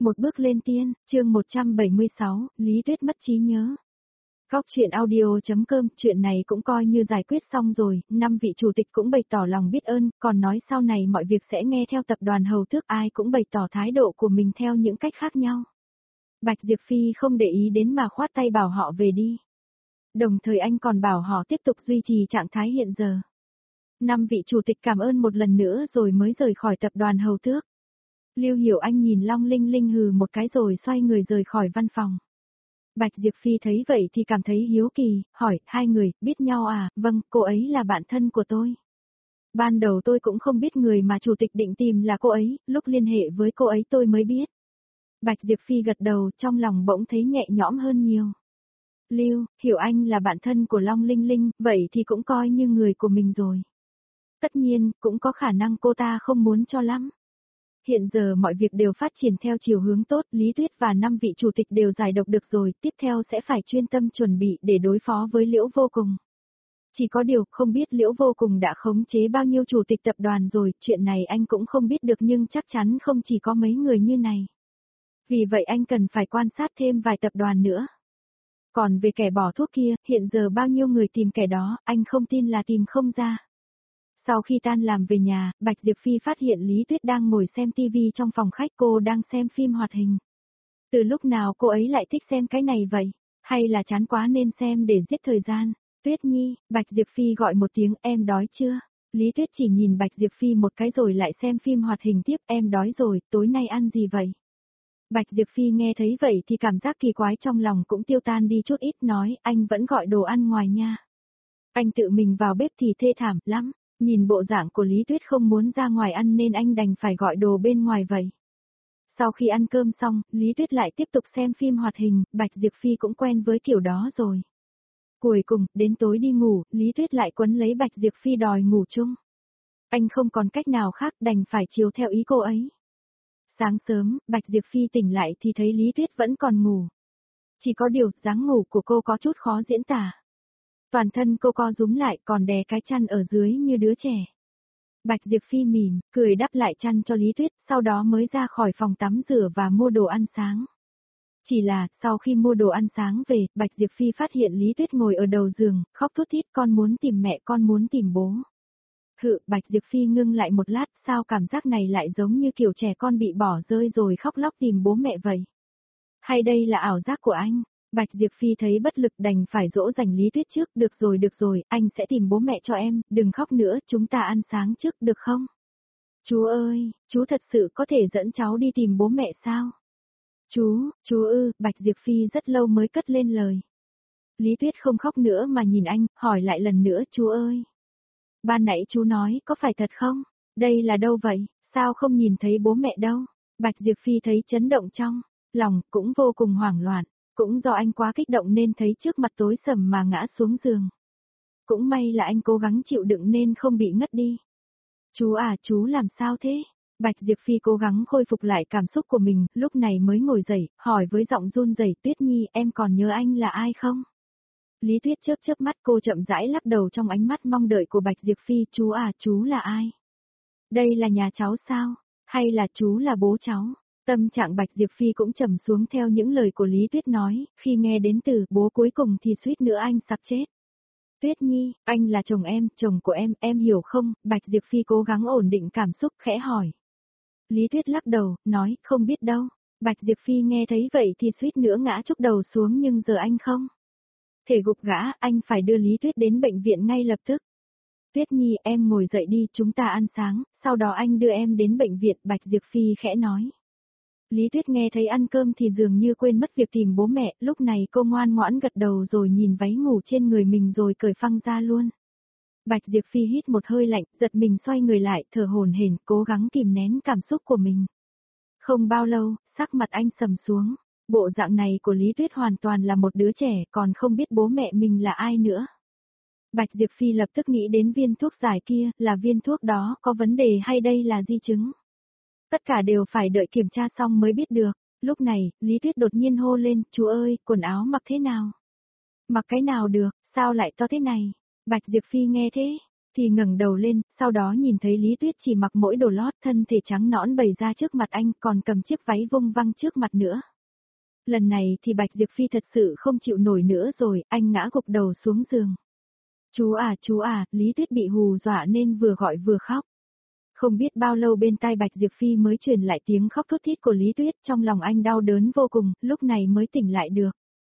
Một bước lên tiên, chương 176, Lý Tuyết mất trí nhớ. Góc truyện audio.com, chuyện này cũng coi như giải quyết xong rồi, 5 vị chủ tịch cũng bày tỏ lòng biết ơn, còn nói sau này mọi việc sẽ nghe theo tập đoàn Hầu Tước, ai cũng bày tỏ thái độ của mình theo những cách khác nhau. Bạch Diệp Phi không để ý đến mà khoát tay bảo họ về đi. Đồng thời anh còn bảo họ tiếp tục duy trì trạng thái hiện giờ. 5 vị chủ tịch cảm ơn một lần nữa rồi mới rời khỏi tập đoàn Hầu Tước. Lưu Hiểu Anh nhìn Long Linh Linh hừ một cái rồi xoay người rời khỏi văn phòng. Bạch Diệp Phi thấy vậy thì cảm thấy hiếu kỳ, hỏi, hai người, biết nhau à? Vâng, cô ấy là bạn thân của tôi. Ban đầu tôi cũng không biết người mà chủ tịch định tìm là cô ấy, lúc liên hệ với cô ấy tôi mới biết. Bạch Diệp Phi gật đầu, trong lòng bỗng thấy nhẹ nhõm hơn nhiều. Lưu Hiểu Anh là bạn thân của Long Linh Linh, vậy thì cũng coi như người của mình rồi. Tất nhiên, cũng có khả năng cô ta không muốn cho lắm. Hiện giờ mọi việc đều phát triển theo chiều hướng tốt, Lý Tuyết và 5 vị chủ tịch đều giải độc được rồi, tiếp theo sẽ phải chuyên tâm chuẩn bị để đối phó với Liễu Vô Cùng. Chỉ có điều, không biết Liễu Vô Cùng đã khống chế bao nhiêu chủ tịch tập đoàn rồi, chuyện này anh cũng không biết được nhưng chắc chắn không chỉ có mấy người như này. Vì vậy anh cần phải quan sát thêm vài tập đoàn nữa. Còn về kẻ bỏ thuốc kia, hiện giờ bao nhiêu người tìm kẻ đó, anh không tin là tìm không ra. Sau khi tan làm về nhà, Bạch Diệp Phi phát hiện Lý Tuyết đang ngồi xem TV trong phòng khách, cô đang xem phim hoạt hình. Từ lúc nào cô ấy lại thích xem cái này vậy? Hay là chán quá nên xem để giết thời gian? Tuyết Nhi, Bạch Diệp Phi gọi một tiếng, em đói chưa? Lý Tuyết chỉ nhìn Bạch Diệp Phi một cái rồi lại xem phim hoạt hình tiếp, em đói rồi, tối nay ăn gì vậy? Bạch Diệp Phi nghe thấy vậy thì cảm giác kỳ quái trong lòng cũng tiêu tan đi chút ít, nói, anh vẫn gọi đồ ăn ngoài nha. Anh tự mình vào bếp thì thê thảm lắm. Nhìn bộ dạng của Lý Tuyết không muốn ra ngoài ăn nên anh đành phải gọi đồ bên ngoài vậy. Sau khi ăn cơm xong, Lý Tuyết lại tiếp tục xem phim hoạt hình, Bạch Diệp Phi cũng quen với kiểu đó rồi. Cuối cùng, đến tối đi ngủ, Lý Tuyết lại quấn lấy Bạch Diệp Phi đòi ngủ chung. Anh không còn cách nào khác đành phải chiều theo ý cô ấy. Sáng sớm, Bạch Diệp Phi tỉnh lại thì thấy Lý Tuyết vẫn còn ngủ. Chỉ có điều, dáng ngủ của cô có chút khó diễn tả. Toàn thân cô co rúm lại còn đè cái chăn ở dưới như đứa trẻ. Bạch Diệp Phi mỉm, cười đắp lại chăn cho Lý Tuyết, sau đó mới ra khỏi phòng tắm rửa và mua đồ ăn sáng. Chỉ là, sau khi mua đồ ăn sáng về, Bạch Diệp Phi phát hiện Lý Tuyết ngồi ở đầu giường, khóc thút thít, con muốn tìm mẹ, con muốn tìm bố. Bạch Diệp Phi ngưng lại một lát, sao cảm giác này lại giống như kiểu trẻ con bị bỏ rơi rồi khóc lóc tìm bố mẹ vậy? Hay đây là ảo giác của anh? Bạch Diệp Phi thấy bất lực đành phải dỗ dành Lý Tuyết trước, được rồi, anh sẽ tìm bố mẹ cho em, đừng khóc nữa, chúng ta ăn sáng trước được không? Chú ơi, chú thật sự có thể dẫn cháu đi tìm bố mẹ sao? Chú Bạch Diệp Phi rất lâu mới cất lên lời. Lý Tuyết không khóc nữa mà nhìn anh, hỏi lại lần nữa, chú ơi. Ban nãy chú nói, có phải thật không? Đây là đâu vậy, sao không nhìn thấy bố mẹ đâu? Bạch Diệp Phi thấy chấn động trong lòng, cũng vô cùng hoảng loạn. Cũng do anh quá kích động nên thấy trước mặt tối sầm mà ngã xuống giường. Cũng may là anh cố gắng chịu đựng nên không bị ngất đi. Chú à, chú làm sao thế? Bạch Diệp Phi cố gắng khôi phục lại cảm xúc của mình, lúc này mới ngồi dậy, hỏi với giọng run rẩy, Tuyết Nhi, em còn nhớ anh là ai không? Lý Tuyết chớp chớp mắt, cô chậm rãi lắc đầu trong ánh mắt mong đợi của Bạch Diệp Phi, chú à, chú là ai? Đây là nhà cháu sao? Hay là chú là bố cháu? Tâm trạng Bạch Diệp Phi cũng trầm xuống theo những lời của Lý Tuyết nói, khi nghe đến từ bố cuối cùng thì suýt nữa anh sắp chết. Tuyết Nhi, anh là chồng em, chồng của em hiểu không? Bạch Diệp Phi cố gắng ổn định cảm xúc, khẽ hỏi. Lý Tuyết lắc đầu, nói, không biết đâu. Bạch Diệp Phi nghe thấy vậy thì suýt nữa ngã chúc đầu xuống nhưng giờ anh không thể gục gã, anh phải đưa Lý Tuyết đến bệnh viện ngay lập tức. Tuyết Nhi, em ngồi dậy đi, chúng ta ăn sáng, sau đó anh đưa em đến bệnh viện, Bạch Diệp Phi khẽ nói. Lý Tuyết nghe thấy ăn cơm thì dường như quên mất việc tìm bố mẹ, lúc này cô ngoan ngoãn gật đầu rồi nhìn váy ngủ trên người mình rồi cởi phăng ra luôn. Bạch Diệp Phi hít một hơi lạnh, giật mình xoay người lại, thở hổn hển, cố gắng kìm nén cảm xúc của mình. Không bao lâu, sắc mặt anh sầm xuống. Bộ dạng này của Lý Tuyết hoàn toàn là một đứa trẻ, còn không biết bố mẹ mình là ai nữa. Bạch Diệp Phi lập tức nghĩ đến viên thuốc giải kia, là viên thuốc đó có vấn đề hay đây là di chứng? Tất cả đều phải đợi kiểm tra xong mới biết được. Lúc này, Lý Tuyết đột nhiên hô lên, chú ơi, quần áo mặc thế nào? Mặc cái nào được, sao lại to thế này? Bạch Diệp Phi nghe thế, thì ngẩng đầu lên, sau đó nhìn thấy Lý Tuyết chỉ mặc mỗi đồ lót, thân thể trắng nõn bày ra trước mặt anh, còn cầm chiếc váy vung văng trước mặt nữa. Lần này thì Bạch Diệp Phi thật sự không chịu nổi nữa rồi, anh ngã gục đầu xuống giường. Chú à, Lý Tuyết bị hù dọa nên vừa gọi vừa khóc. Không biết bao lâu bên tai Bạch Diệp Phi mới truyền lại tiếng khóc thút thít của Lý Tuyết, trong lòng anh đau đớn vô cùng, lúc này mới tỉnh lại được.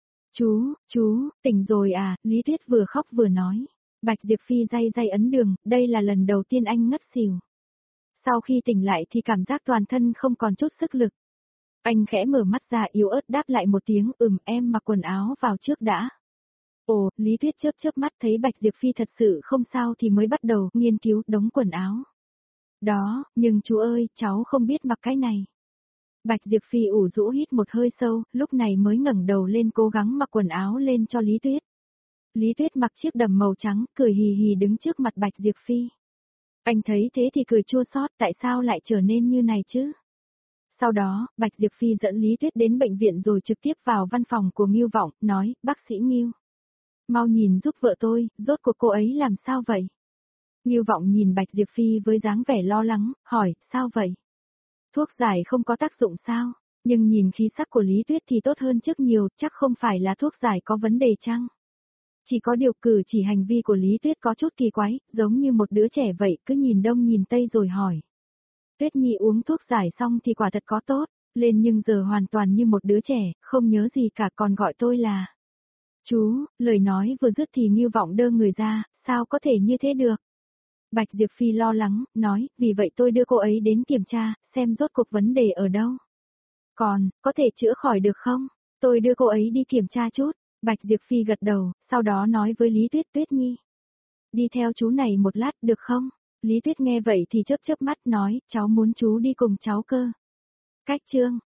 Chú, tỉnh rồi à, Lý Tuyết vừa khóc vừa nói. Bạch Diệp Phi day day ấn đường, đây là lần đầu tiên anh ngất xỉu. Sau khi tỉnh lại thì cảm giác toàn thân không còn chút sức lực. Anh khẽ mở mắt ra yếu ớt đáp lại một tiếng, em mặc quần áo vào trước đã. Ồ, Lý Tuyết chớp chớp mắt thấy Bạch Diệp Phi thật sự không sao thì mới bắt đầu nghiên cứu đống quần áo. Đó, nhưng chú ơi, cháu không biết mặc cái này. Bạch Diệp Phi ủ rũ hít một hơi sâu, lúc này mới ngẩng đầu lên cố gắng mặc quần áo lên cho Lý Tuyết. Lý Tuyết mặc chiếc đầm màu trắng, cười hì hì đứng trước mặt Bạch Diệp Phi. Anh thấy thế thì cười chua xót, tại sao lại trở nên như này chứ? Sau đó, Bạch Diệp Phi dẫn Lý Tuyết đến bệnh viện rồi trực tiếp vào văn phòng của Ngưu Vọng, nói, bác sĩ Ngưu. Mau nhìn giúp vợ tôi, rốt cuộc cô ấy làm sao vậy? Ngưu Vọng nhìn Bạch Diệp Phi với dáng vẻ lo lắng, hỏi, sao vậy? Thuốc giải không có tác dụng sao? Nhưng nhìn khí sắc của Lý Tuyết thì tốt hơn trước nhiều, chắc không phải là thuốc giải có vấn đề chăng? Chỉ có điều cử chỉ hành vi của Lý Tuyết có chút kỳ quái, giống như một đứa trẻ vậy, cứ nhìn đông nhìn tây rồi hỏi. Tuyết Nhi uống thuốc giải xong thì quả thật có tốt, lên nhưng giờ hoàn toàn như một đứa trẻ, không nhớ gì cả còn gọi tôi là. Chú, lời nói vừa dứt thì Ngưu Vọng đơ người ra, sao có thể như thế được? Bạch Diệp Phi lo lắng, nói, vì vậy tôi đưa cô ấy đến kiểm tra, xem rốt cuộc vấn đề ở đâu. Còn, có thể chữa khỏi được không? Tôi đưa cô ấy đi kiểm tra chút. Bạch Diệp Phi gật đầu, sau đó nói với Lý Tuyết, Tuyết Nhi. Đi theo chú này một lát được không? Lý Tuyết nghe vậy thì chớp chớp mắt nói, cháu muốn chú đi cùng cháu cơ. Cách chương